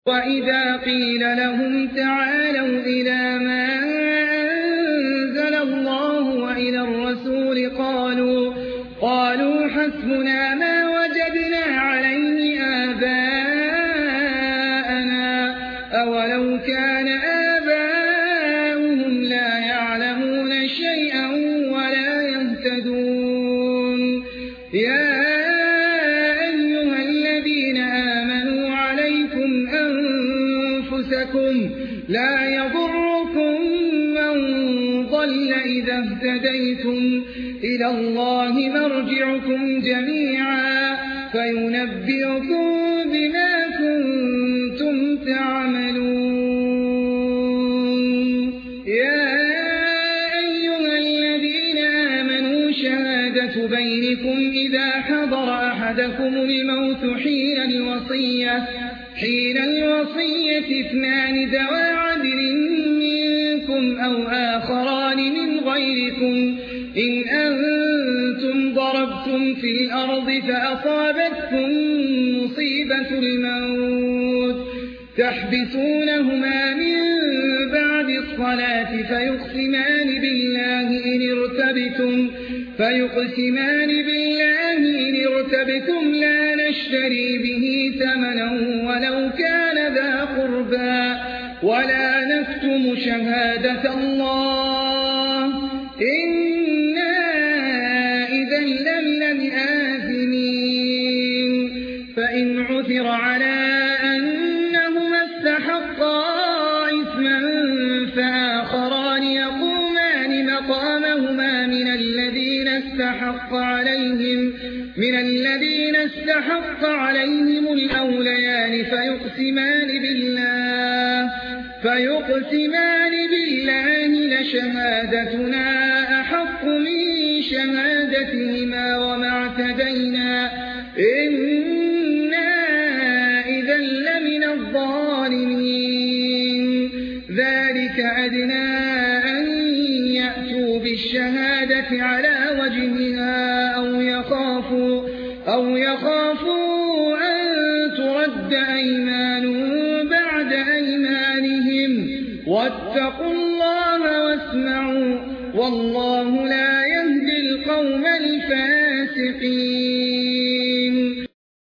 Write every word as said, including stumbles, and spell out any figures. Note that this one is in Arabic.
وإذا قيل لهم تعالوا إلى ما أنزل الله وإلى الرسول قالوا, قالوا حسبنا ما وجدنا عليه آباءنا أولو كان آباؤهم لا يعلمون شيئا ولا يهتدون. يا أيها الذين آمنوا عليكم أنفسكم لا يضركم من ضل إذا اهتديتم إلى الله مرجعكم جميعا فينبئكم بما كنتم تعملون. يا أيها الذين آمنوا شهادة بينكم إذا حضر أحدكم الموت حين الوصية, حين الوصية اثنان ذوى عدل منكم أو آخران من غيركم إن أنتم ضربتم في الأرض فأصابتكم مصيبة الموت تحبسونهما من بعد الصلاة فيقسمان بالله إن ارتبتم, فيقسمان بالله إن ارتبتم لا نشتري به ثمنا ولو كان ذا قربى ولا نكتم شهادة الله إنا إذا لمن الآثمين. فإن عثر على أنهما استحقا إثما فآخران يقومان مقامهما من الذين استحق عليهم من الذين استحق عليهم الأوليان فيقسمان بالله فيقسمان بالله لشهادتنا أحق من شهادتهما وما اعتدينا إنا إذا لمن الظالمين. ذلك أدنى أن يأتوا بالشهادة على وجهها أو يخافوا, أو يخافوا أن ترد أيمان بعد أيمانهم واتقوا الله واسمعوا والله لا يهدي القوم الفاسقين.